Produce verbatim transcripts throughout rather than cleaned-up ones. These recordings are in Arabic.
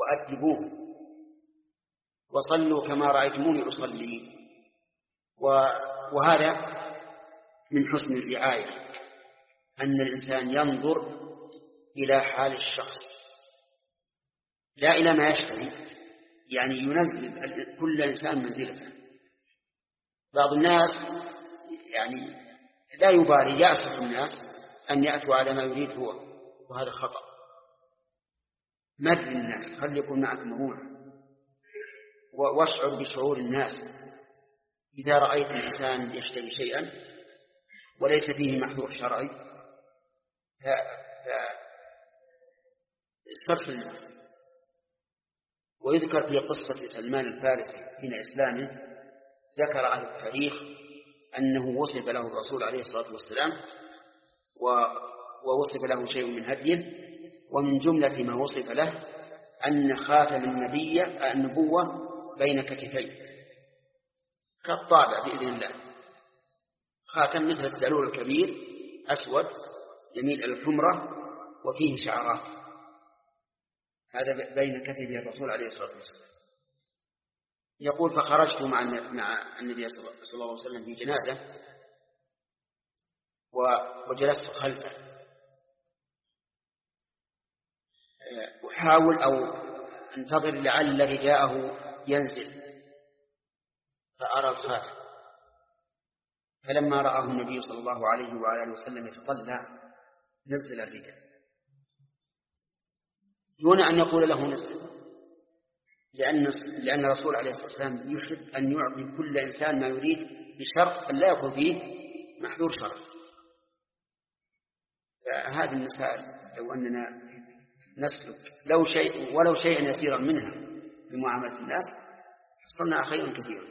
وأدبوه وصلوا كما رأيتموني أصلي. وهذا من حسن الرعاية، أن الإنسان ينظر إلى حال الشخص لا إلى ما يشتهي، يعني ينزل كل إنسان منزلته. بعض الناس يعني لا يبالي، يأسف الناس أن يأتوا على ما يريد هو، وهذا خطأ. مر الناس، خلي يكون معك مرونة، واشعر بشعور الناس. إذا رأيت الإنسان يشتري شيئا وليس فيه محذور شرعي فاسترسل. ويذكر في قصة سلمان الفارسي حين إسلامه، ذكر أهل التاريخ أنه وصف له الرسول عليه الصلاة والسلام ووصف له شيء من هديه، ومن جملة ما وصف له أن خاتم النبي النبوة بين كتفيه كالطابع بإذن الله، خاتم مثل الدلول الكبير أسود يميل إلى الحمرة وفيه شعرات، هذا بين كتفي الرسول عليه الصلاة والسلام. يقول فخرجت مع النبي صلى الله عليه وسلم في جنازة وجلست خلفه، أحاول أو أنتظر لعل رداءه ينزل فأرى الخاتم، فلما رآه النبي صلى الله عليه وآله وسلم يتطلع نزل الرداء دون أن يقول له نزل، لأن لأن الرسول عليه الصلاة والسلام يحب أن يعطي كل إنسان ما يريد بشرط أن لا يكون فيه محذور شرعي. هذه المسائل لو أننا نسلك لو شيء ولو شيئا يسيرا منها بمعاملة الناس حصلنا خيرا كثيرا.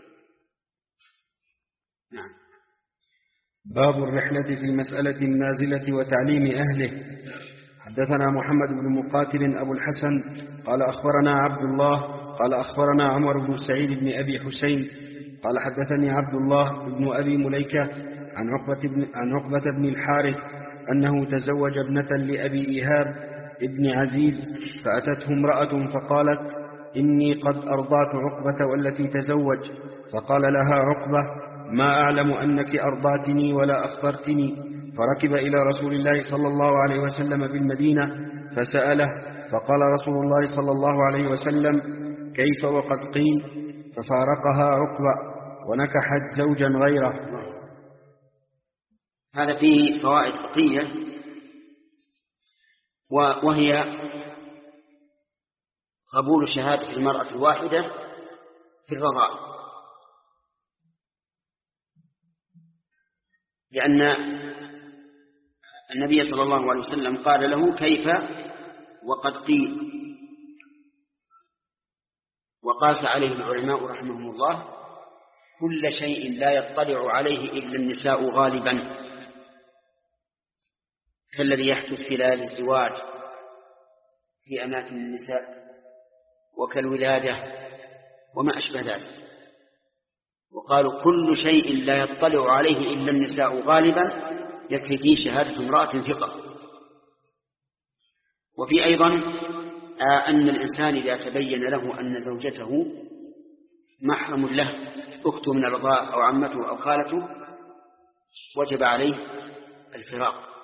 نعم. باب الرحلة في المسألة النازلة وتعليم أهله. حدثنا محمد بن مقاتل أبو الحسن قال أخبرنا عبد الله قال أخبرنا عمر بن سعيد بن أبي حسين قال حدثني عبد الله بن أبي مليكة عن عقبة بن, عن عقبة بن الحارث أنه تزوج ابنة لأبي إيهاب ابن عزيز، فأتته امرأة فقالت إني قد أرضعت عقبة والتي تزوج، فقال لها عقبة ما أعلم أنك أرضعتني ولا أخبرتني، فركب إلى رسول الله صلى الله عليه وسلم بالمدينة فسأله، فقال رسول الله صلى الله عليه وسلم كيف وقد قيل، ففارقها عقبة ونكحت زوجا غيره. هذا فيه فوائد فقهية، وهي قبول شهادة المرأة الواحدة في الرضاعة، لأن النبي صلى الله عليه وسلم قال له كيف وقد قيل، وقاس عليه العلماء رحمهم الله كل شيء لا يطلع عليه إلا النساء غالبا، كالذي يحدث خلال الزواج في أماكن النساء وكالولادة وما أشبه ذلك. وقالوا كل شيء لا يطلع عليه إلا النساء غالبا يكفي فيه شهادة امرأة ثقة. وفي أيضا أن الإنسان إذا تبين له أن زوجته محرم له، أخته من الرضاع أو عمته أو خالته، وجب عليه الفراق.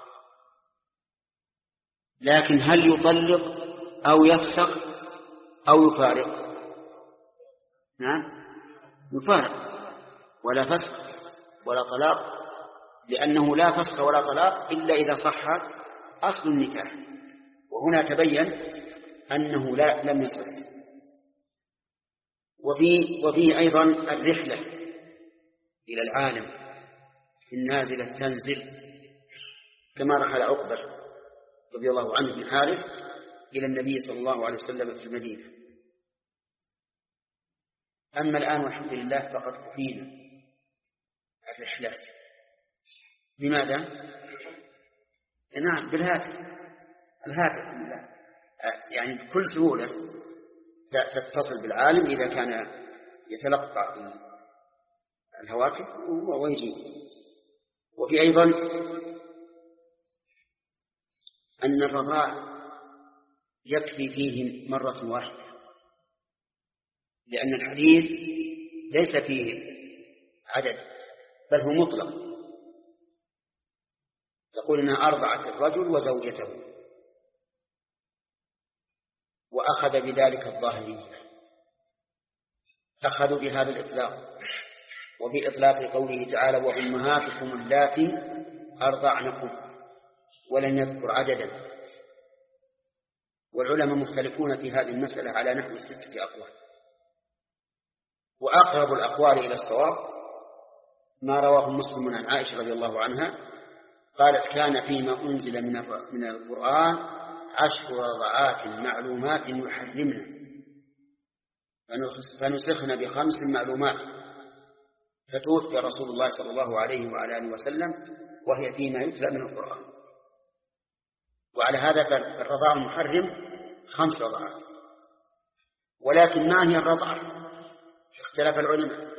لكن هل يطلق أو يفسخ أو يفارق؟ نعم يفارق، ولا فسخ ولا طلاق، لأنه لا فسخ ولا طلاق إلا إذا صح أصل النكاح، وهنا تبين أنه لا لم يصح. وفي وفيه أيضا الرحلة إلى العالم النازلة تنزل، كما رحل عقبة رضي الله عنه بن حارث إلى النبي صلى الله عليه وسلم في المدينة. أما الآن والحمد لله فقد كفينا الرحلات. لماذا؟ نعم بالهاتف، الهاتف يعني بكل سهولة تتصل بالعالم إذا كان يتلقى الهواتف ويجيب. وفي أيضا أن الرضاع يكفي فيه مرة واحدة، لأن الحديث ليس فيه عدد بل هو مطلق، تقول إنها أرضعت الرجل وزوجته، وأخذ بذلك الظاهرية، أخذوا بهذا الإطلاق وبإطلاق قوله تعالى وأمهاتكم اللاتي أرضعنكم، ولم يذكر عددا. والعلماء مختلفون في هذه المسألة على نحو ستة أقوال، وأقرب الأقوال إلى الصواب ما رواه مسلم عن عائشة رضي الله عنها قالت كان فيما أنزل من القرآن عشر رضعات معلومات يحرمن فنسخن بخمس معلومات، فتوفي رسول الله صلى الله عليه وعلى آله وسلم وهي فيما يتلى من القرآن. وعلى هذا فالرضاع المحرم خمس رضعات. ولكن ما هي الرضعة؟ اختلف العلماء،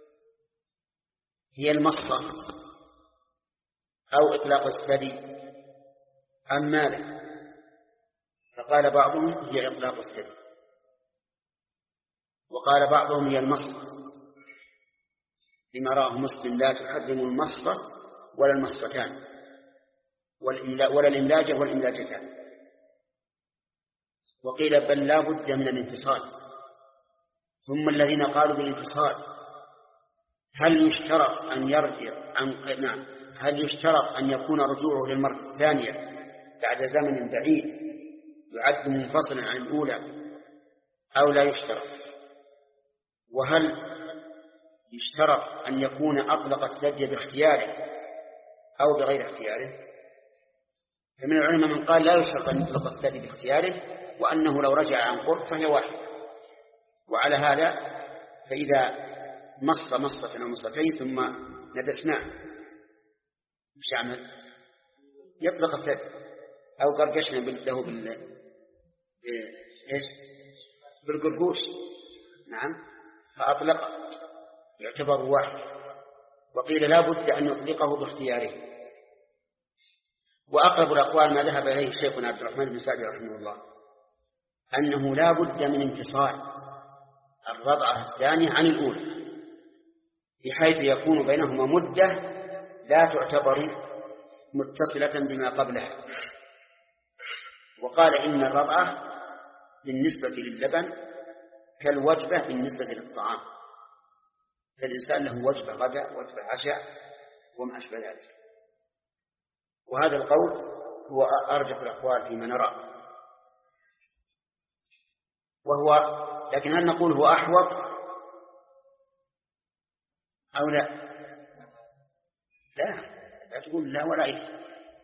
هي المصة أو إطلاق الثدي أم ماذا؟ فقال بعضهم هي إطلاق الثدي، وقال بعضهم هي المصة لما راه مسلم لا تحرم المصة ولا المصتان ولا الإملاجة والإملاجتان. وقيل بل لا بد من الانفصال. ثم الذين قالوا بالانفصال هل يشترط أن يرجع عن نعم هل يشترط أن يكون رجوعه للمرة الثانية بعد زمن بعيد يعد منفصلا عن الأولى أو لا يشترط؟ وهل يشترط أن يكون أطلق الثدي باختياره أو بغير اختياره؟ فمن العلماء من قال لا يشترط أن يطلق الثدي باختياره، وأنه لو رجع عن قرب فهي واحدة. وعلى هذا فإذا مص مصة أو مصتين ثم ندسناه مش يعمل؟ يطلق الثدي. أو قرقشنا له بال إيش بالقرقوش، نعم، فأطلق يعتبر واحد. وقيل لا بد أن يطلقه باختياره. وأقرب الأقوال ما ذهب إليه شيخنا عبد الرحمن بن سعدي رحمه الله أنه لا بد من انفصال الرضعة الثانية عن الأولى بحيث يكون بينهما مدة لا تعتبر متصلة بما قبلها. وقال إن الرضعة بالنسبة للبن كالوجبة بالنسبة للطعام، فالإنسان له وجبة غداء وجبة عشاء وما أشبه ذلك. وهذا القول هو أرجح الأقوال فيما نرى. وهو لكن هل نقول هو أحوط أو لا؟ لا، لا تقول لا ولا إيه.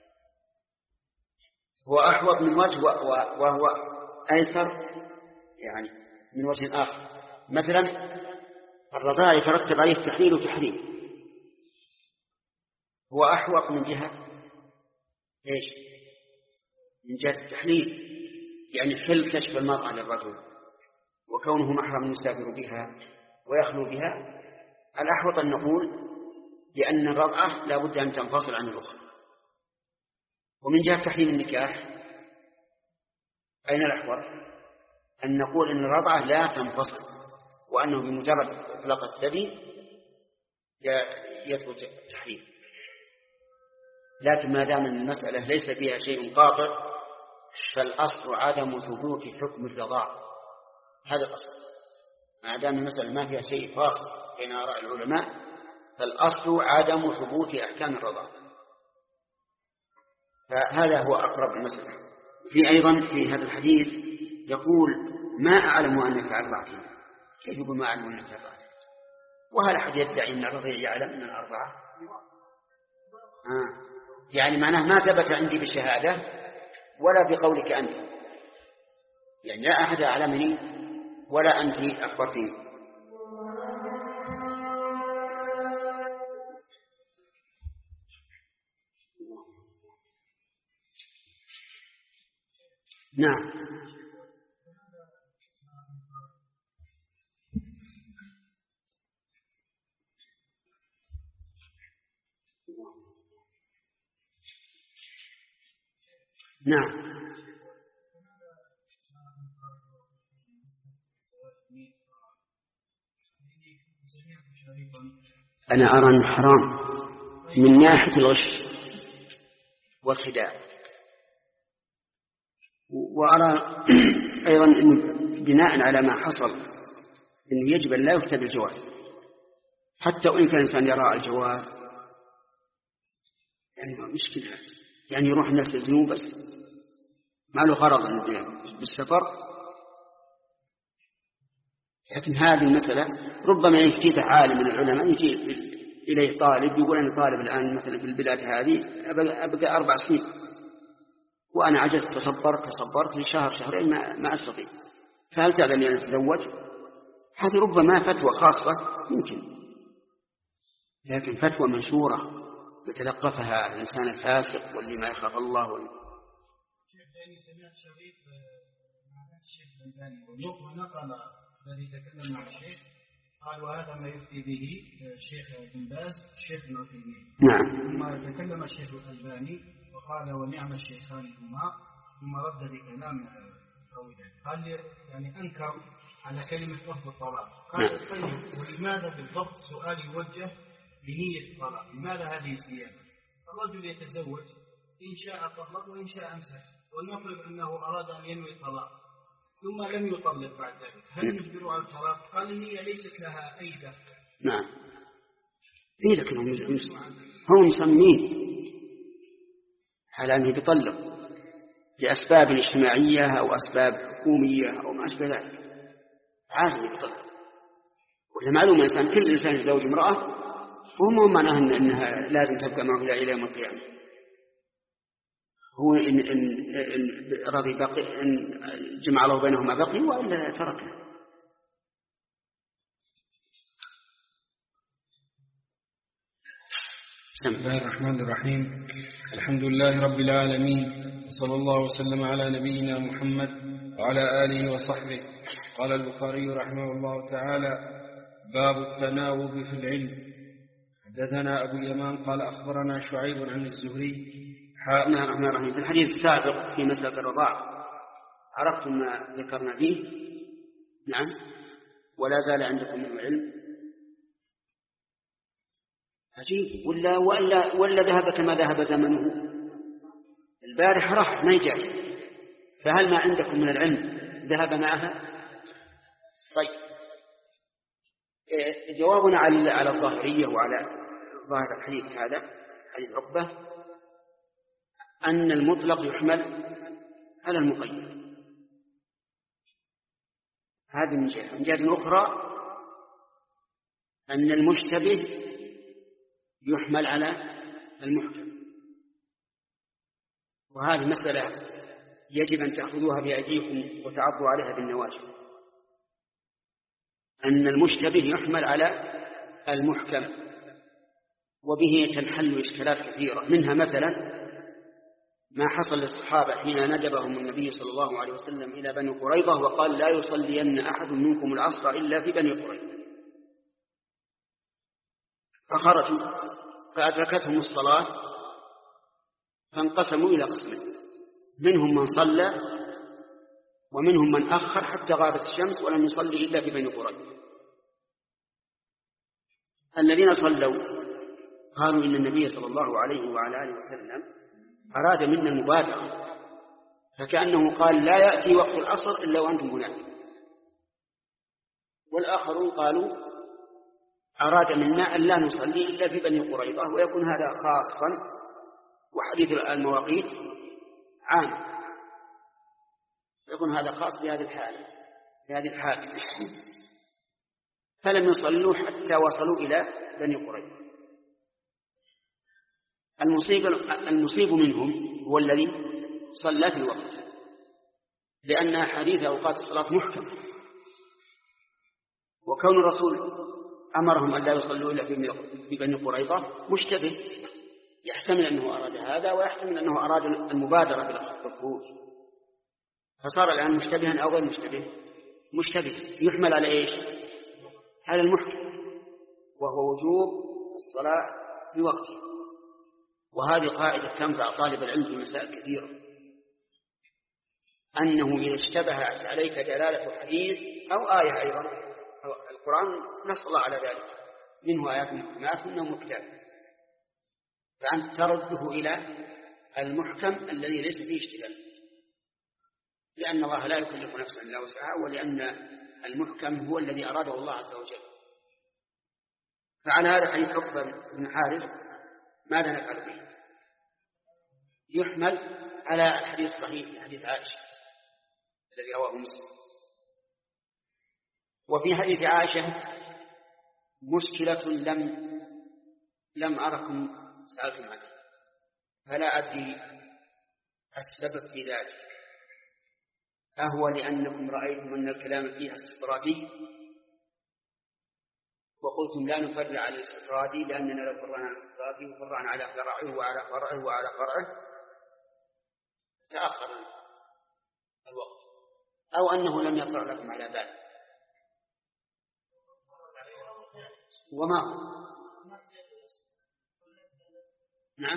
هو أحوط من وجه وهو أيسر يعني من وجه آخر. مثلا الرضاعة يترتب عليه التحليل وتحريم، هو أحوط من جهة إيش؟ من جهة التحليل، يعني حل كشف المرأة للرجل وكونه محرم يسافر بها ويخلو بها. الأحوط أن نقول لأن الرضعة لا بد أن تنفصل عن الأخرى. ومن جهة تحريم النكاح أين الأحوط؟ أن نقول أن الرضعة لا تنفصل، وأنه بمجرد إطلاق الثدي يثبت التحريم. لكن ما دام المسألة ليس فيها شيء قاطع فالأصل عدم ثبوت حكم الرضاعة. هذا الأصل. ما دام المسألة ما فيها شيء فاصل بين آراء العلماء فالأصل عدم ثبوت أحكام الرضاعة. فهذا هو أقرب المسألة. في أيضا في هذا الحديث يقول ما أعلم أنك أرضعتني. كيف يقول ما أعلم أنك أرضعتني؟ وهل أحد يدعي أن الرضيع يعلم أن الأرضعة؟ آه. يعني معناه ما ثبت عندي بشهادة ولا بقولك أنت، يعني لا أحد أعلمني ولا أنت أخبرتني. نعم. نعم. أنا أرى أنه حرام من ناحية الغش والخداع، وأرى أيضا أنه بناء على ما حصل أنه يجب أن لا يكتب الجواز، حتى وإن كان الإنسان يرى الجواز يعني مشكلة، يعني يروح الناس تزنوه بس ما له غرض بالسفر. لكن هذه المسألة ربما يجيب عالم من العلماء يجيب إليه طالب يقول أنا طالب الآن مثلا في البلاد هذه أبقى أربع سنين وأنا عجزت تصبرت تصبرت لشهر شهرين ما, ما أستطيع، فهل تأذن لي أن أتزوج؟ هذه ربما فتوى خاصة يمكن، لكن فتوى منشورة يتلقفها الإنسان الفاسق واللي ما يخاف الله واللي... سمعت شريف مع الشيخ الألباني ونقل الذي تكلم مع الشيخ قال وهذا ما يفتي به الشيخ بن باز الشيخ العثيمين. نعم. ثم تكلم الشيخ الألباني وقال ونعم الشيخان هما، ثم رد بكلام طويل قال يعني أنكر على كلمة لفظ الطلاق. قال نعم. طيب ولماذا بالضبط سؤال يوجه بنية الطلاق؟ لماذا هذه الزيادة؟ الرجل يتزوج إن شاء طلق وإن شاء أمسك، ولنفرض أنه أراد أن ينوي الطلاق ثم لم يطلق بعد ذلك، هل نجبر على الطلاق؟ قال النية ليست لها أي دخل. نعم. إيه لكن هم مسمين على أنه يطلق لأسباب اجتماعية أو أسباب حكومية أو ما أشبه ذلك، عازم يطلق. ولا معلومة إنسان كل إنسان يتزوج امرأة وهم معناها إنها لازم تبقى معه إلى يوم القيامة. هو إن إن إن رضي بقي إن جمع الله بينهما بقي وإلا تركه. بسم الله الرحمن الرحيم. الحمد لله رب العالمين، وصلى الله وسلم على نبينا محمد وعلى آله وصحبه. قال البخاري رحمه الله تعالى: باب التناوب في العلم. حدثنا أبو اليمان قال أخبرنا شعيب عن الزهري. بسم الله الرحمن الرحيم. في الحديث السابق في مسألة الرضاع عرفتم ما ذكرنا فيه؟ نعم. ولا زال عندكم من العلم؟ عجيب. ولا ولا ولا ذهب كما ذهب زمنه؟ البارح راح ما يجي، فهل ما عندكم من العلم ذهب معها؟ طيب، جوابنا على على الظاهرية وعلى ظاهر الحديث هذا حديث عقبة أن المطلق يحمل على المقيد. هذه من جهة. من جهة أخرى أن المشتبه يحمل على المحكم، وهذه مسألة يجب أن تأخذوها بأيديكم وتعضوا عليها بالنواجذ، أن المشتبه يحمل على المحكم، وبه تنحل إشكالات كثيرة. منها مثلا ما حصل للصحابة حين ندبهم النبي صلى الله عليه وسلم إلى بني قريظة وقال لا يصلين أحد منكم العصر إلا في بني قريظة، فخرجوا فأدركتهم الصلاة فانقسموا إلى قسمين، منهم من صلى ومنهم من أخر حتى غابت الشمس ولم يصلي إلا في بني قريظة. الذين صلوا قالوا إن النبي صلى الله عليه وعلى آله وسلم أراد منا المبادرة، فكأنه قال لا يأتي وقت العصر إلا وأنتم هناك. والآخرون قالوا أراد منا أن لا نصلي إلا في بني قريظة، ويكون هذا خاصا، وحديث المواقيت عام، يكون هذا خاص بهذه الحالة بهذه الحالة فلم يصلوا حتى وصلوا إلى بني قريظة. المصيب المصيب منهم هو الذي صلى في الوقت، لأن حديث أوقات الصلاة محكم، وكون الرسول أمرهم أن لا يصلوا إلا في بني قريظة مشتبه، يحتمل أنه أراد هذا ويحتمل أنه أراد المبادرة بالخروج، فصار الآن مشتبها أو غير مشتبه. مشتبه يحمل على إيش؟ على المحكم، وهو وجوب الصلاة في وقته. وهذه قاعدة تنفع طالب العلم في مسائل كثيرة، أنه إذا اشتبهت عليك دلالة حديث أو آية أيضا القرآن نص الله على ذلك، منه آيات محكمات ومنه محكمات، فأنت ترده إلى المحكم الذي ليس فيه اشتباه، لأن الله لا يكلف نفسا إلا وسعها، ولأن المحكم هو الذي أراده الله عز وجل. فعلى هذا حديث عقبة بن حارث ماذا نفعل به؟ يحمل على الحديث الصحيح في حديث عائشة الذي رواه مسلم. وفي حديث عائشة مشكلة لم لم أركم سألتم عنها، فلا أدري السبب في ذلك، أهو لأنكم رأيتم أن الكلام فيها استطرادي وقلتم لا نفرع على الاستطرادي، لأننا لو فرعنا على الاستطرادي وفرعنا على فرعه وعلى فرعه وعلى فرعه تأخر الوقت، أو أنه لم يطرع لكم على بال. وما هو؟ نعم.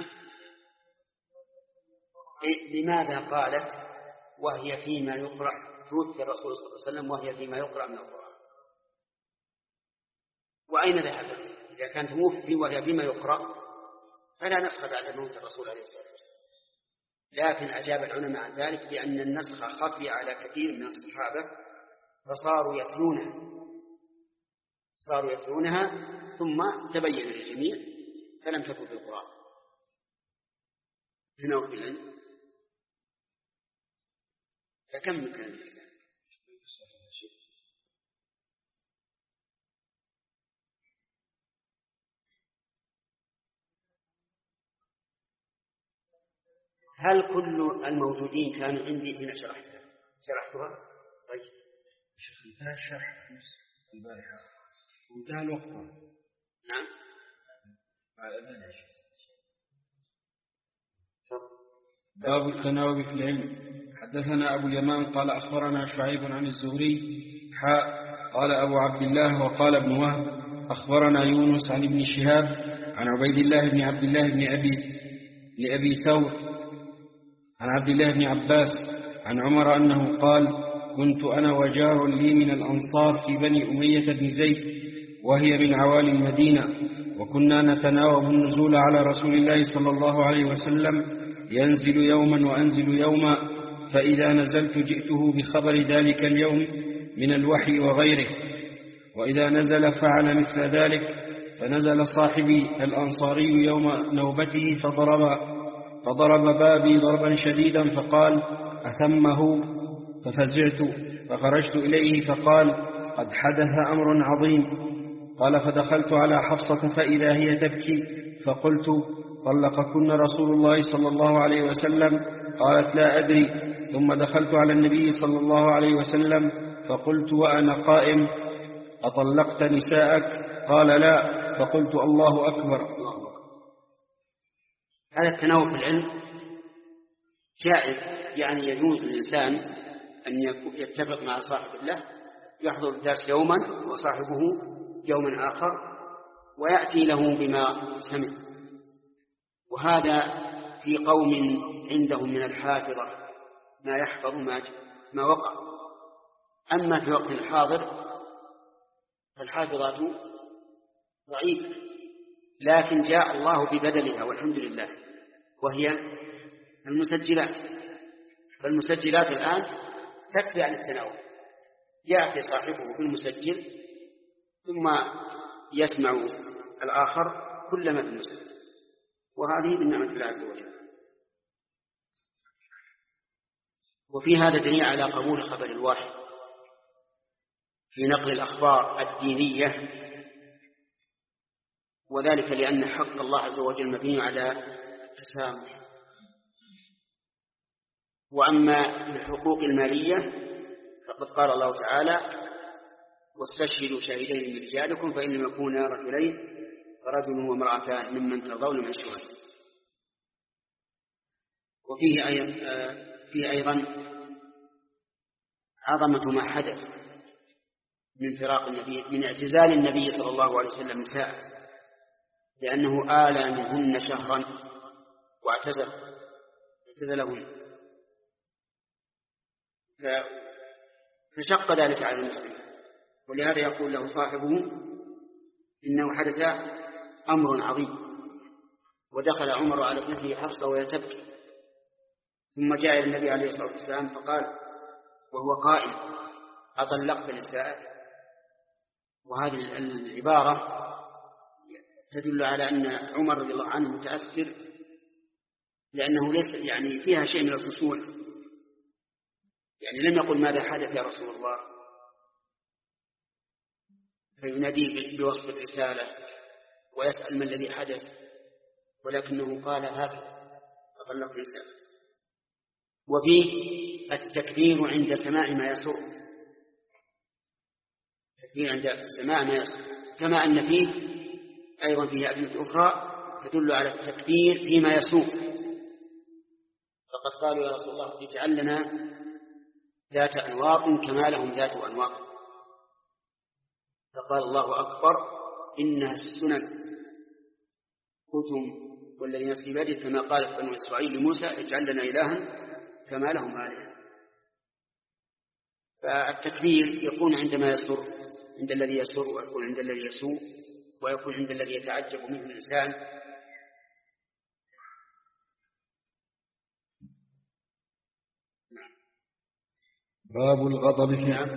إيه لماذا قالت وهي فيما يقرأ؟ توفي الرسول صلى الله عليه وسلم وهي فيما يقرأ من القرآن، وأين ذهبت؟ إذا كانت موفي وهي فيما يقرأ فلا نسخ بعد موت الرسول عليه الصلاة والسلام. لكن أجاب العلماء عن ذلك بأن النسخ خفي على كثير من الصحابة فصاروا يتلونها صاروا يتلونها ثم تبين للجميع فلم تكن في القرآن. هنا وفي العلم فكم كان الكلام؟ هل كل الموجودين كانوا عندي حين شرحتها شرحتها؟ طيب شيخ انتهى الشرح البارحة وانتهى الوقت. نعم. باب التناوب في العلم. حدثنا أبو اليمان قال أخبرنا شعيب عن الزهري حاء قال أبو عبد الله وقال ابن وهب أخبرنا يونس عن ابن شهاب عن عبيد الله بن عبد الله بن أبي لأبي ثور عن عبد الله بن عباس عن عمر أنه قال كنت أنا وجار لي من الأنصار في بني أمية بن زيد وهي من عوالي المدينة، وكنا نتناوب النزول على رسول الله صلى الله عليه وسلم ينزل يوما وأنزل يوما، فإذا نزلت جئته بخبر ذلك اليوم من الوحي وغيره، وإذا نزل فعل مثل ذلك. فنزل صاحبي الأنصاري يوم نوبته فضرب فضرب بابي ضربا شديدا فقال أثمه، ففزعت فخرجت إليه فقال قد حدث أمر عظيم. قال فدخلت على حفصة فإذا هي تبكي، فقلت طلقكن رسول الله صلى الله عليه وسلم؟ قالت لا أدري. ثم دخلت على النبي صلى الله عليه وسلم فقلت وأنا قائم أطلقت نساءك؟ قال لا. فقلت الله أكبر. هذا التناوب في العلم جائز، يعني يجوز للإنسان أن يتفق مع صاحب له يحضر الدرس يوما وصاحبه يوما آخر ويأتي له بما سمع، وهذا في قوم عندهم من الحافظة ما يحفظ ما, ما وقع. أما في وقت الحاضر فالحافظات ضعيفة، لكن جاء الله ببدلها والحمد لله، وهي المسجلات. فالمسجلات الآن تكفي عن التناول، يأتي صاحبه بالمسجل ثم يسمع الآخر كل ما في المسجل، وهذه من نعمة الله عز وجل. وفي هذا دليل على قبول خبر الواحد في نقل الأخبار الدينية، وذلك لأن حق الله عز وجل مبني على التسامح. وأما الحقوق المالية فقد قال الله تعالى واستشهدوا شاهدين من رجالكم فإن لم يكونا رجلين فرجل وامرأتان ممن ترضون من الشهداء. وفيه أيضا, فيه أيضا عظمة ما حدث من فراق النبي من اعتزال النبي صلى الله عليه وسلم نساء، لأنه آلى منهن شهرا واعتزل اعتزلهن، فشق ذلك على المسلمين. ولهذا يقول له صاحبه إنه حدث أمر عظيم. ودخل عمر على ابنته حفصة وهي تبكي، ثم جاء إلى النبي عليه الصلاة والسلام فقال وهو قائم: أطلقت نساءك؟ وهذه العبارة تدل على أن عمر رضي الله عنه متأثر، لأنه ليس يعني فيها شيء من الفصول، يعني لم يقل ماذا حدث يا رسول الله فيناديه بوصف الرسالة ويسأل ما الذي حدث، ولكنه قال هكذا: أطلقت نساءك. وفيه التكبير عند سماع ما يسر، التكبير عند سماع ما يسر، كما أن فيه أيضا فيه أدلة أخرى تدل على التكبير فيما يسوء. فقد قالوا يا رسول الله اجعل لنا ذات أنواط كما لهم ذات أنواط، فقال الله أكبر إنها السنن كتم والذي نفسي بيده، كما قالت بنو إسرائيل لموسى اجعل لنا إلها كما لهم آلهة. فالتكبير يكون عندما يسر، عند الذي يسر، ويكون عند الذي يسوء، ويكون عند الذي يتعجب منه الإنسان. باب الغضب في نعم.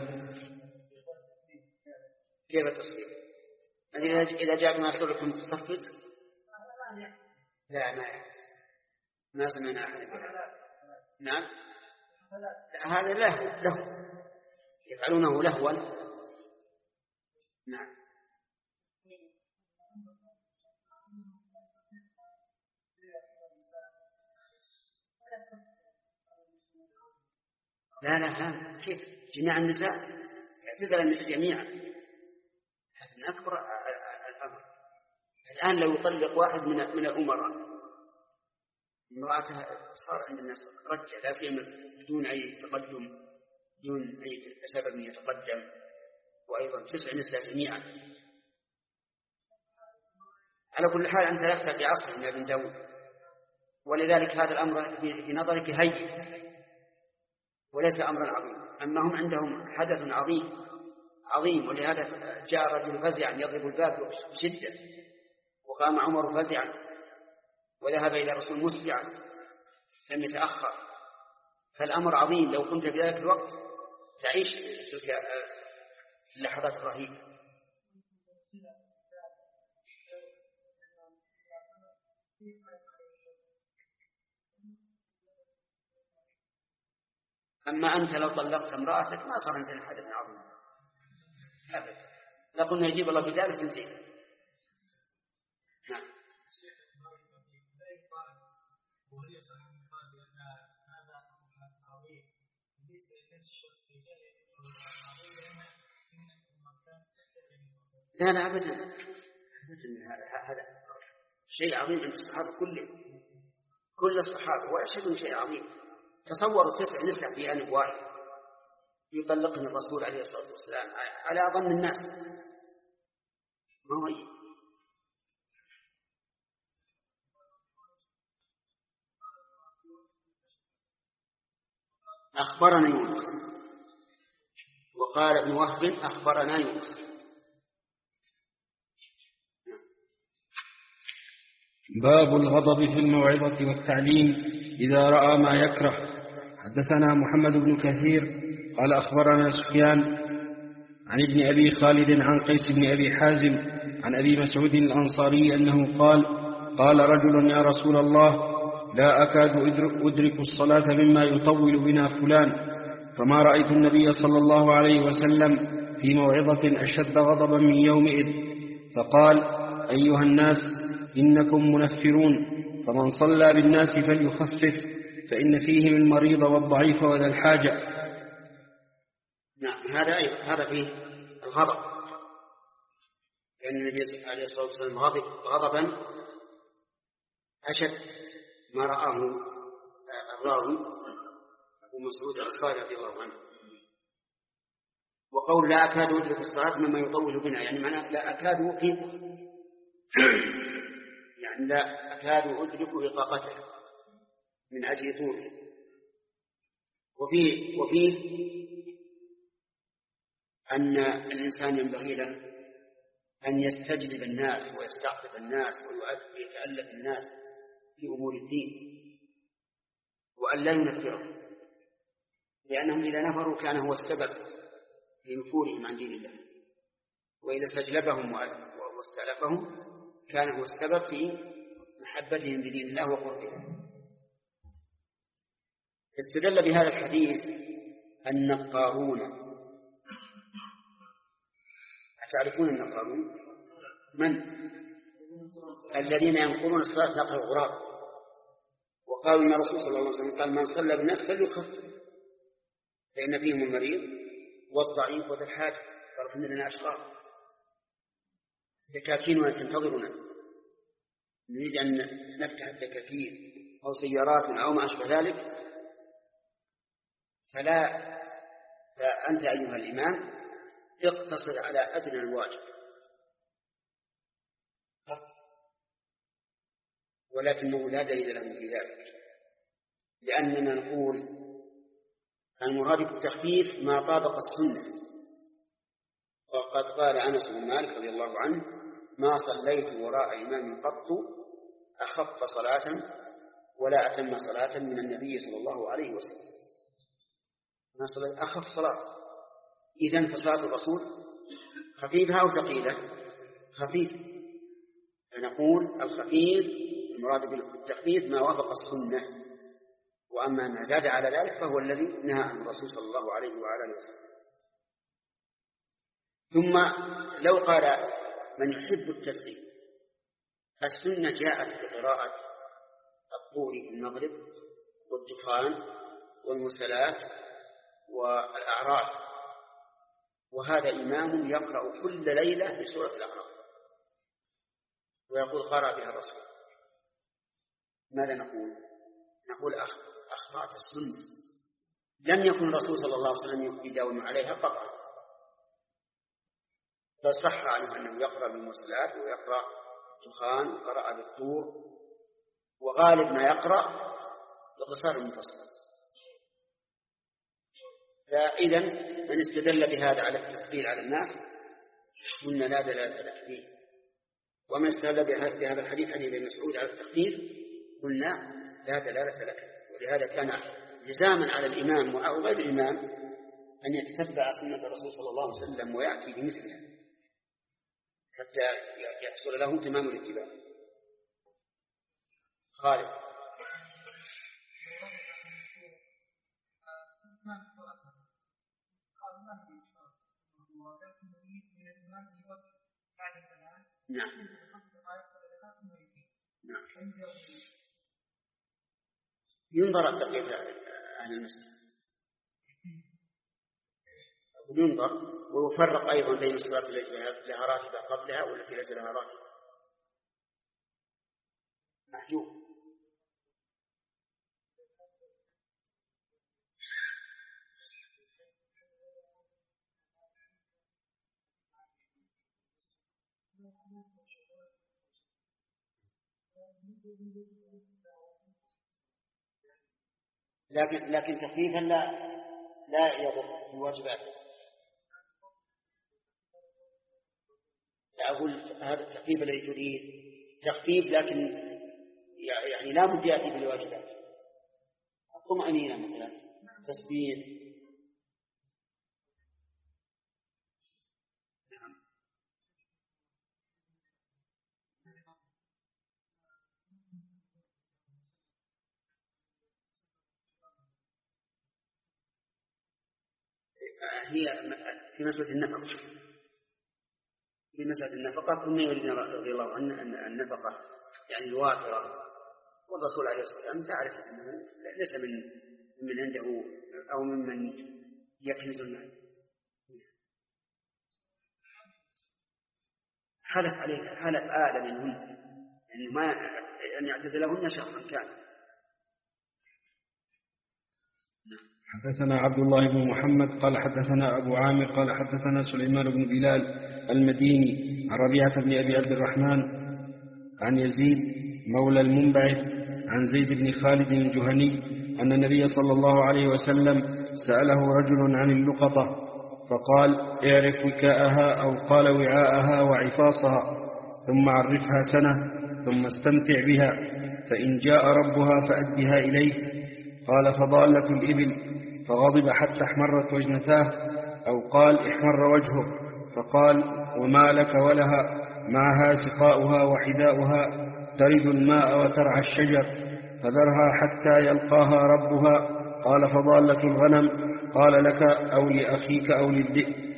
كيف التصفيق؟ إذا جاء ما يسركم تصفق؟ لا، ما يحدث، ما سمعنا أحد بهذا. نعم، هذا له له يفعلونه لهوا. نعم. لا لا ها. كيف جميع النساء؟ اعتذر النساء جميعا، هذا أكبر الأمر. الآن لو يطلق واحد من من الأمراء امرأته صار عند الناس رجع، لا سيما بدون أي تقدم، بدون أي سبب يتقدم، وأيضا تسع نساء جميعا. على كل حال أنت لست في عصر يا ابن داود، ولذلك هذا الأمر في نظرك هين وليس أمرا عظيما. أما هم عندهم حدث عظيم عظيم، ولهذا جاء رجل فزعا يضرب الباب بشدة، وقام عمر فزعا وذهب إلى رسول مسرعا لم يتأخر. فالأمر عظيم، لو كنت في ذلك الوقت تعيش تلك اللحظات الرهيبة. أما أنت لو طلقت امرأتك ما صار عندنا حدث عظيم أبدا، لقلنا يجيب الله بذلك انتهي. نعم. لا لا أبدا أبدا، هذا شيء عظيم عند الصحابة كلهم، كل الصحابة وأشهد شيء عظيم. تصوروا تسع نساء في آن واحد يطلقن الرسول عليه الصلاة والسلام على ظن الناس، ما هو إيه؟ أخبرنا يونس، وقال ابن وهب أخبرنا يونس. باب الغضب في الموعظة والتعليم إذا رأى ما يكره. حدثنا محمد بن كثير قال أخبرنا سفيان عن ابن أبي خالد عن قيس بن أبي حازم عن أبي مسعود الأنصاري أنه قال قال رجل يا رسول الله لا أكاد أدرك الصلاة مما يطول بنا فلان، فما رأيت النبي صلى الله عليه وسلم في موعظة أشد غضبا من يومئذ، فقال أيها الناس إنكم منفرون، فمن صلى بالناس فليخفف فإن فيهم المريض والضعيف وذا الحاجة. نعم، هذا هذا فيه الغضب، لأن يعني النبي عليه الصلاة والسلام غضب غضبا أشد ما رآه الراوي أبو مسعود الأنصاري رضي الله عنه. وقول لا أكاد أدرك الصلاة مما يطول بنا، يعني معناه لا أكاد أطيق، يعني لا أكاد أدرك إطاقته من أجل طوله. وفيه وفيه أن الإنسان ينبغي له أن يستجلب الناس ويستعطف الناس ويتألف الناس في أمور الدين، وأن لا ينفرهم، لأنهم إذا نفروا كان هو السبب في نفورهم عن دين الله، وإذا استجلبهم واستألفهم كان هو السبب في محبتهم بدين الله وقربهم. استدل بهذا الحديث النقارون. أتعرفون النقارون؟ من؟ الذين ينقرون الصلاة نقر الغراب، وقالوا إن الرسول صلى الله عليه وسلم قال من صلى بالناس فليخفف فإن فيهم المريض والضعيف وذا الحاجة، قالوا إن لنا أشقاء دكاكين تنتظرنا، نريد أن نفتح الدكاكين أو سيارات أو ما أشبه ذلك، فلا فأنت أيها الإمام اقتصر على أدنى الواجب، ولكنه لا دليل له في ذلك، لأننا نقول المراد بالتخفيف ما طابق السنة. وقد قال أنس بن مالك رضي الله عنه ما صليت وراء إمام قط أخف صلاة ولا أتم صلاة من النبي صلى الله عليه وسلم. ما صليت أخف صلاة، إذن فصلاة الرسول خفيفة أو ثقيلة؟ خفيف. فنقول الخفيف المراد بالتخفيف ما وافق السنة، وأما ما زاد على ذلك فهو الذي نهى عن الرسول صلى الله عليه وآله وسلم. ثم لو قال من يحب التثقيف، السنة جاءت بقراءة الطور في المغرب والدخان والمرسلات والأعراف، وهذا إمام يقرأ كل ليلة بسورة الأعراف ويقول قرأ بها الرسول. ماذا نقول؟ نقول أخطأت السنة، لم يكن الرسول صلى الله عليه وسلم يداوم عليها قطعا، بل صح عنه أنه يقرأ بالمرسلات ويقرأ دخان وقرأ بالطور، وغالب ما يقرأ بقصار المفصل. فإذا من استدل بهذا على التثقيل على الناس قلنا لا دلالة لك فيه، ومن استدل بهذا الحديث حديث ابن مسعود على التخفيف قلنا لا دلالة لك. ولهذا كان لزاما على الإمام أو غير الإمام أن يتتبع سنة الرسول صلى الله عليه وسلم ويأتي بمثلها حتى يحصل له تمام الاتباع. خالد. نعم. نعم. ينظر التقية أهل المسجد، ينظر ويفرق أيضا بين الصلاة التي لها راتبة قبلها والتي ليس لها راتبة. محجوب. لكن لكن تخفيفا لا لا يضر الواجبات. لا أقول هذا التخفيف الذي تريد تخفيف، لكن يعني لا بد يأتي بالواجبات. الطمأنينة مثلا، تسبيح. هي في مسألة النفقة، في مسألة النفقة كنا يريدنا رضي الله عنه أن النفقة يعني الوافرة، والرسول عليه الصلاة والسلام تعرف أنه ليس من من عنده أو ممن يكنز المال. حلف عليه حلف آل منهن يعني ما أن يعتزلهن شهرا كان. حدثنا عبد الله بن محمد قال حدثنا أبو عامر قال حدثنا سليمان بن بلال المديني عن ربيعة بن أبي عبد الرحمن عن يزيد مولى المنبعث عن زيد بن خالد الجهني أن النبي صلى الله عليه وسلم سأله رجل عن اللقطة فقال اعرف وكاءها أو قال وعاءها وعفاصها، ثم عرفها سنة، ثم استمتع بها، فإن جاء ربها فأدها إليه. قال فضالة الإبل، فغضب حتى احمرت وجنتاه، أو قال احمر وجهه، فقال وما لك ولها معها سقاؤها وحذاؤها ترد الماء وترعى الشجر، فذرها حتى يلقاها ربها. قال فضالة الغنم، قال لك أو لأخيك أو للذئب.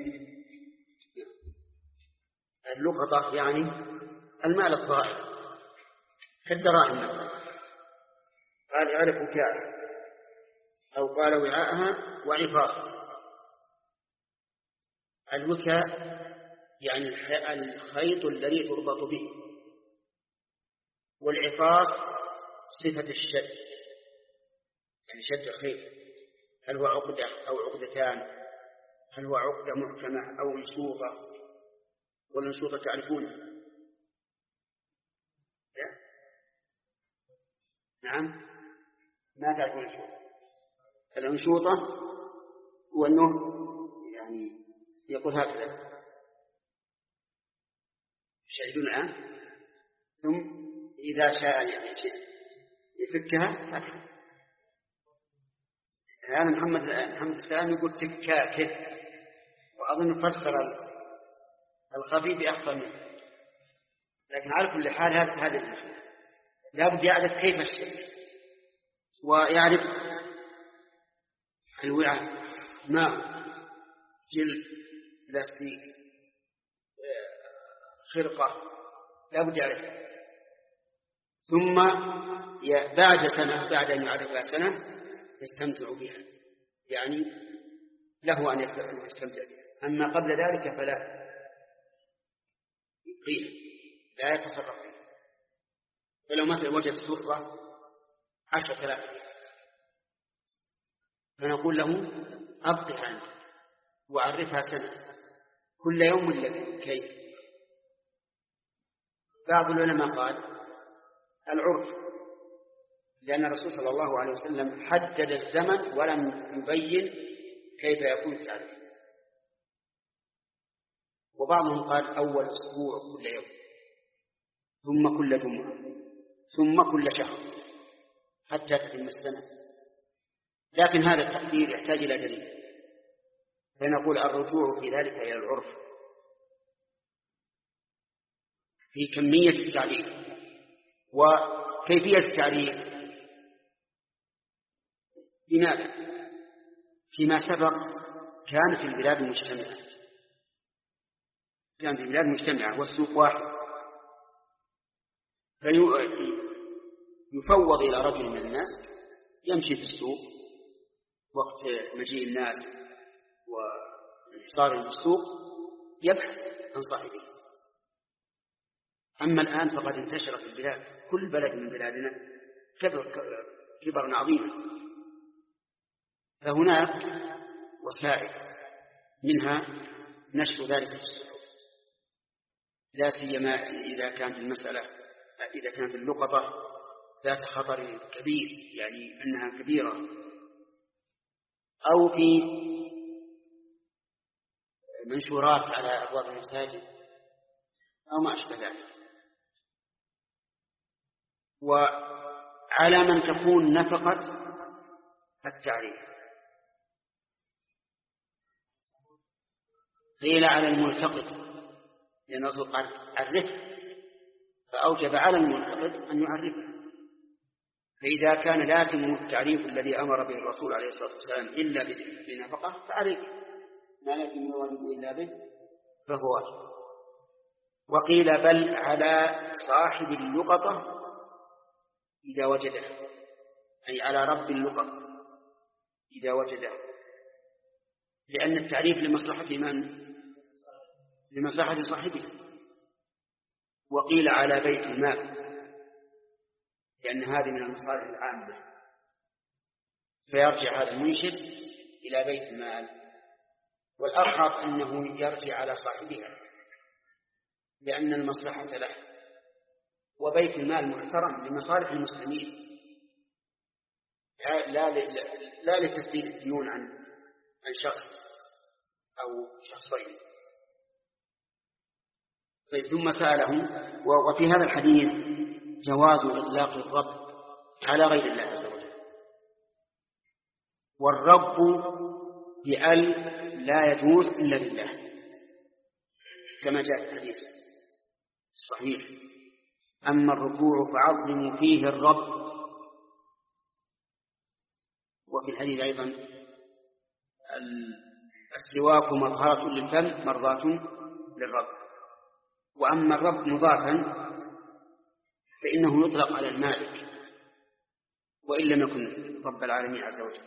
اللقطة يعني المال الضائع كالدراهم مثلا. قال اعرف وكاءها أو قال وعاءها وعفاصها. الوكاء يعني الخيط الذي تربط به، والعفاص صفة الشد، يعني شد الخيط، هل هو عقدة أو عقدتان، هل هو عقدة محكمة أو انشوطة. والانشوطة تعرفونها؟ نعم، ما تعرفون الانشوطة. الانشوطة هو أنه يعني يقول هكذا، تشاهدون الآن، ثم إذا شاء يعني يفكها فتح. هذا محمد محمد السلام يقول تكاكه، وأظن فسر الخفي بأخطر منه. لكن على كل حال هذا هذا الانشوطة لابد يعرف كيف الشيء، ويعرف الوعاء، ماء، جلد، بلاستيك، خرقة، لابد يعرف. ثم بعد سنة، بعد أن يعرفها سنة، يستمتع بها، يعني له أن يستمتع بها. أما قبل ذلك فلا يقيم، لا يتصرف فيه. فلو مثلا وجد سرة عشرة آلاف فنقول له أبقها عنه وعرفها سنة كل يوم ولا كيف؟ بعض العلماء قال العرف، لأن الرسول صلى الله عليه وسلم حدد الزمن ولم يبين كيف يكون التعريف. وبعضهم قال أول أسبوع كل يوم، ثم كل جمعة، ثم كل شهر، حتى تتم السنة. لكن هذا التقدير يحتاج إلى دليل، فنقول الرجوع في ذلك إلى العرف في كمية التعريف وكيفية التعريف. لماذا؟ فيما سبق كان في البلاد مجتمعة، كان في البلاد مجتمعة والسوق واحد، فيفوض إلى رجل من الناس يمشي في السوق وقت مجيء الناس وانحصارهم في السوق يبحث عن صاحبه. أما الآن فقد انتشر في البلاد، كل بلد من بلادنا كبر كبر عظيما، فهناك وسائل منها نشر ذلك في الصحف، لا سيما إذا كانت المسألة إذا كانت اللقطة ذات خطر كبير، يعني أنها كبيرة، أو في منشورات على أبواب المساجد أو ما أشبه ذلك. وعلى من تكون نفقة التعريف؟ قيل على الملتقط، لأنه عرفه، فأوجب على الملتقط أن يعرفه. فإذا كان لا يتم التعريف الذي أمر به الرسول عليه الصلاة والسلام إلا بنفقة فعليه، ما لا يتم الواجب إلا به فهو واجب. وقيل بل على صاحب اللقطة إذا وجده، أي على رب اللقطة إذا وجده، لأن التعريف لمصلحة من؟ لمصلحة صاحبه. وقيل على بيت المال، لأن هذه من المصالح العامة، فيرجع هذا المنشد إلى بيت المال. والأقرب أنه يرجع على صاحبها لأن المصلحة له، وبيت المال محترم لمصالح المسلمين، لا لا لتسديد الديون عن عن شخص. أو شخصين. طيب ثم سألهم. وفي هذا الحديث جواز إطلاق الرب على غير الله عز وجل، والرب بأل لا يجوز إلا لله كما جاء في الحديث الصحيح: أما الركوع فعظموا فيه الرب. وفي الحديث أيضا: السواك مطهرة للفم مرضاة للرب. وأما الرب مضافا فإنه يطلق على المالك وإن لم يكن رب العالمين عز وجل.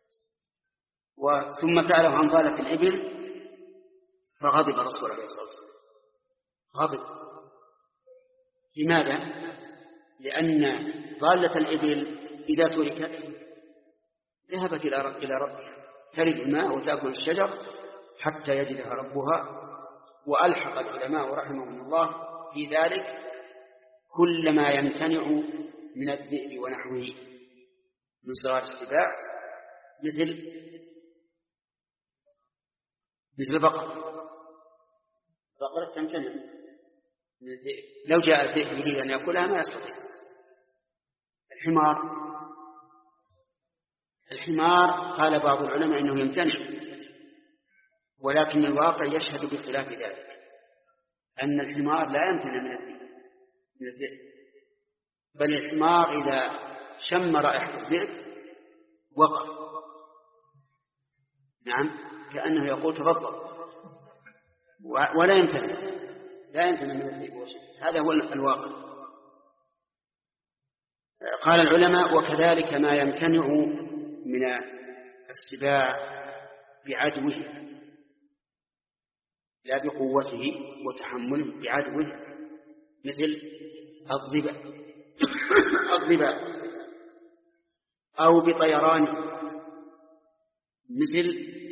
ثم سأله عن ضالة الإبل فغضب الرسول عليه الصلاة والسلام، غضب. لماذا؟ لأن ضالة الإبل إذا تركت ذهبت إلى ربها، ترد الماء وتأكل الشجر حتى يجدها ربها. وألحق العلماء رحمهم الله في ذلك كل ما يمتنع من الذئب ونحوه من صغار السباع، مثل مثل البقر. البقرة تمتنع من الذئب، لو جاء الذئب يريد أن يأكلها ما يستطيع. الحمار الحمار قال بعض العلماء إنه يمتنع، ولكن الواقع يشهد بخلاف ذلك، أن الحمار لا يمتنع من الذئب من الذئب بل الحمار إذا شم رائحة الذئب وقف، نعم، كأنه يقول تفضل، ولا يمتنع لا يمتنع من الذئب وشيء. هذا هو الواقع. قال العلماء: وكذلك ما يمتنع من السباع بعدوه لا بقوته وتحمله، بعدوه، مثل الظباء الظباء أو بطيرانه، مثل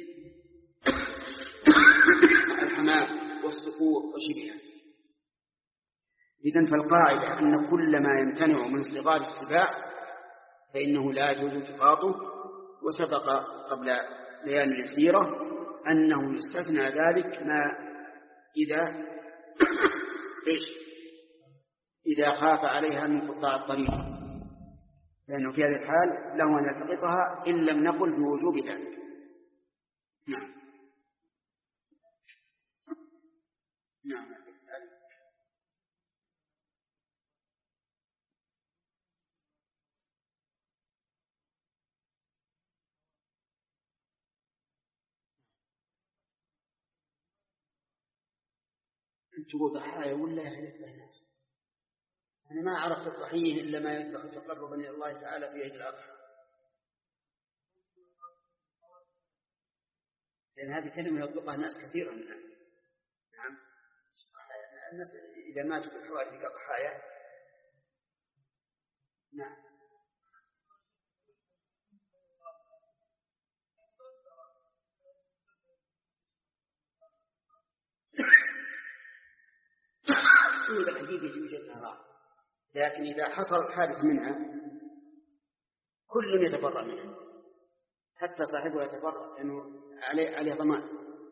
الحمام والصقور وشبهها. إذن فالقاعدة أن كل ما يمتنع من صغار السباع فإنه لا يجوز التقاطه. وسبق قبل ليالي يسيرة أنه يستثنى ذلك ما إذا إيش إذا خاف عليها من قطاع الطريق، لأنه في هذه الحال له أن يلتقطها إن لم نقل بوجوب ذلك. نعم نعم تقول ضحايا ولا يهلك الناس؟ أنا ما عرفت الضحية إلا ما يذبح تقربا إلى الله تعالى في عيد الأضحى، لأن هذه كلمة يطلقها الناس كثيرا الآن. نعم، الناس إذا ماتوا بالحوادث كضحايا. نعم الحقيقة يوجد أعراض، لكن إذا حصل الحادث منها كل يتبرأ منها، حتى صاحبه يتبرأ لأنه عليه عليه ضمان.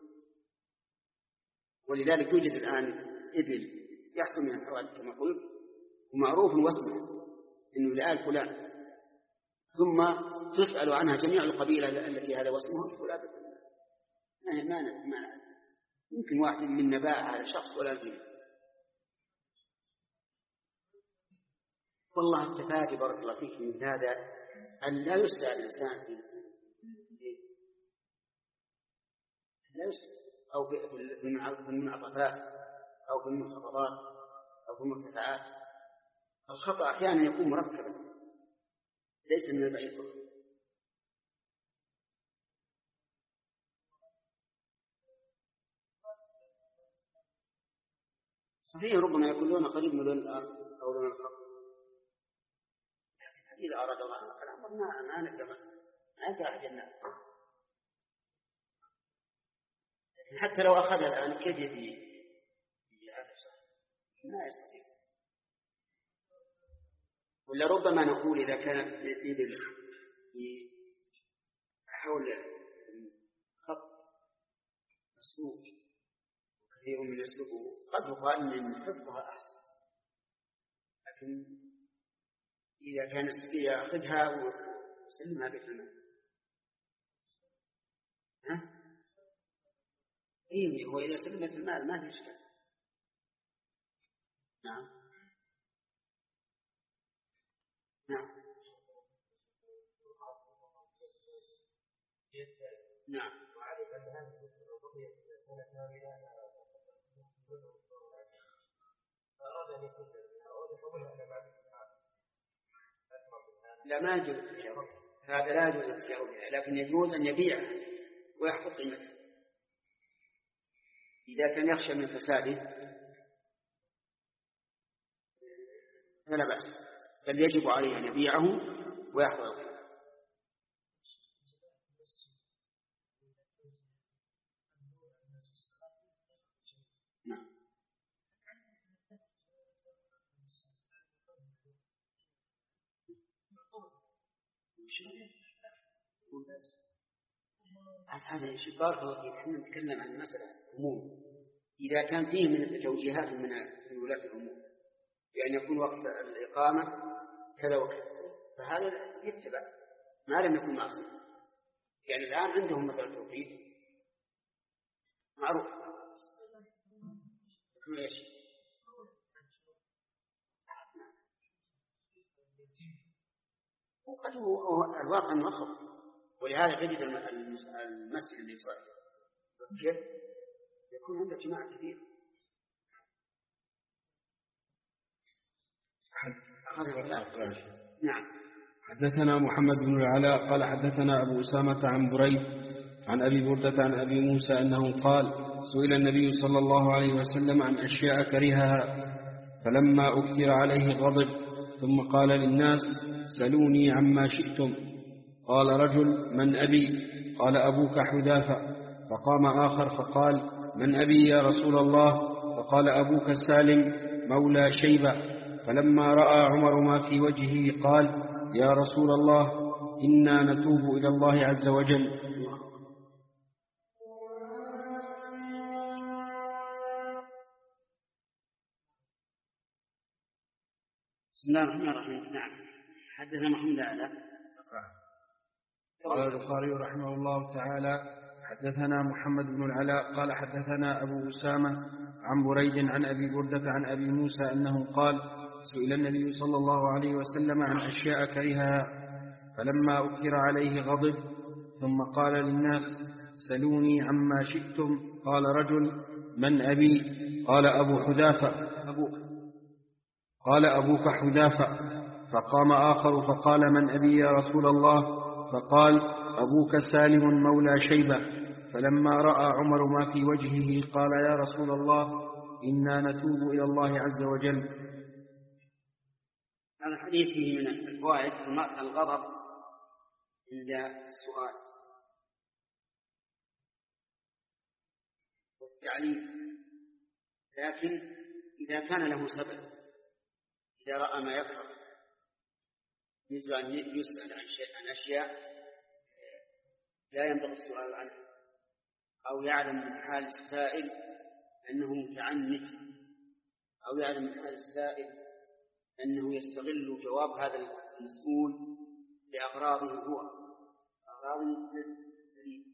ولذلك يوجد الآن إبل يحصل من الحوادث كما قلت ومعروف واسمه إنه لآل فلان، ثم تسأل عنها جميع القبيلة التي هذا واسمه فلا بد ما ما ما يمكن واحد منا باع على شخص ولا يدري. والله التفاتي بارك الله فيك من هذا أن لا يسأل الإنسان في لا يسأل أو في المنعطفات أو في المنخفضات أو في المرتفعات. الخطأ أحيانا يكون مركبا ليس من البعيد. صحيح ربما يكون لون قريب من لون الأرض أو لون الخط، إذا أراد الله الأمر ما ما نقدر ما نقدر الجنة. حتى لو أخذ الآن كيف يبي يعرف ما يستطيع. ولا ربما نقول إذا كانت إبل حول خط مسلوك، كثير من يسلكه قد يقال إن حفظها أحسن، لكن إذا كان يأخذها ويسلمها بالمال. ها؟ إيه، هو إذا سلمت المال ما في إشكال. نعم نعم نعم. وعلم أن هذه القضية سنة كاملة فأراد أن يكون أو أن بعد لا، ما يجوز التجارة، هذا لا يجوز التجارة، لكن يجوز أن يبيع ويحفظ قيمته إذا كان يخشى من فساده فلا بأس، بل يجب عليه أن يبيعه ويحفظ قيمته. نعم. هذا شيء بارك الله فيك، احنا نتكلم عن مسألة أمور إذا كان فيه من توجيهات من ولاة الأمور بأن يكون وقت الإقامة كذا وكذا، فهذا يتبع ما لم يكن معصية. يعني الآن عندهم مثل التوقيت معروف ايش وقد هو الواقع مخف، ولهذا تجد المسجد اللي كيف يكون عنده جماعة كثير. نعم. حدثنا محمد بن العلاء قال حدثنا أبو أسامة عن بريد عن أبي بردة عن أبي موسى أنه قال سئل النبي صلى الله عليه وسلم عن أشياء كرهها فلما أكثر عليه غضب ثم قال للناس سلوني عما شئتم. قال رجل من أبي؟ قال أبوك حذافة. فقام آخر فقال من أبي يا رسول الله؟ فقال أبوك سالم مولى شيبة. فلما رأى عمر ما في وجهه قال يا رسول الله إنا نتوب إلى الله عز وجل. بسم الله الرحمن الرحيم. نعم. حدثنا محمد على قال البخاري رحمه الله تعالى حدثنا محمد بن العلاء قال حدثنا أبو أسامة عن بريد عن أبي بردة عن أبي موسى أنه قال سئل النبي صلى الله عليه وسلم عن أشياء كرهها فلما أكثر عليه غضب ثم قال للناس سلوني عما شئتم. قال رجل من أبي؟ قال أبو حذافة. أبوك. قال أبوك حذافة. فقام آخر فقال من أبي يا رسول الله؟ فقال أبوك سالم مولى شيبة. فلما رأى عمر ما في وجهه قال يا رسول الله إنا نتوب إلى الله عز وجل. هذا الحديث فيه من الفوائد الغضب عند السؤال والتعليم، لكن إذا كان له سبب، إذا رأى ما يكره يجب أن يسأل عن شيء عن أشياء لا ينبغي السؤال عنها، أو يعلم من حال السائل أنه متعنت، أو يعلم من حال السائل أنه يستغل جواب هذا المسؤول لأغراضه هو، أغراض سليمة.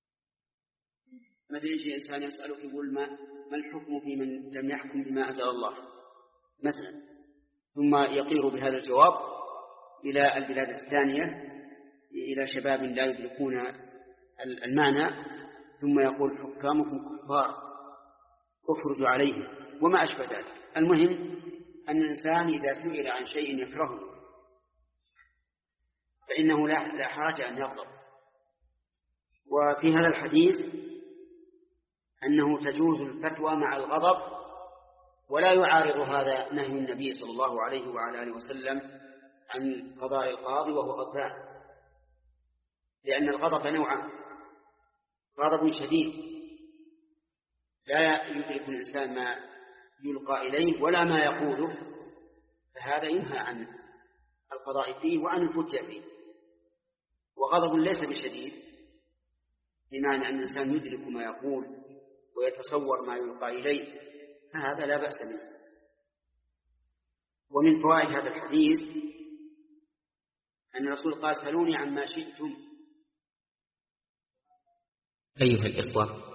مثلا يجي إنسان يسألك يقول ما ما الحكم في من لم يحكم بما أنزل الله مثلا، ثم يطير بهذا الجواب إلى البلاد الثانية إلى شباب لا يدركون المعنى، ثم يقول حكامكم كفار اخرجوا عليهم وما أشبه ذلك. المهم أن الإنسان إذا سئل عن شيء يكرهه فإنه لا حرج أن يغضب. وفي هذا الحديث أنه تجوز الفتوى مع الغضب، ولا يعارض هذا نهي النبي صلى الله عليه وعلى آله وسلم عن قضاء القاضي وهو غضبان، لأن الغضب نوعان: غضب شديد لا يدرك الإنسان ما يلقى إليه ولا ما يقوله، فهذا ينهى عن القضاء فيه وعن الفتيا فيه. وغضب ليس بشديد، بمعنى أن الإنسان يدرك ما يقول ويتصور ما يلقى إليه فهذا لا بأس به. ومن فوائد هذا الحديث أن الرسول قال: سلوني عما شئتم. أيها الإخوة،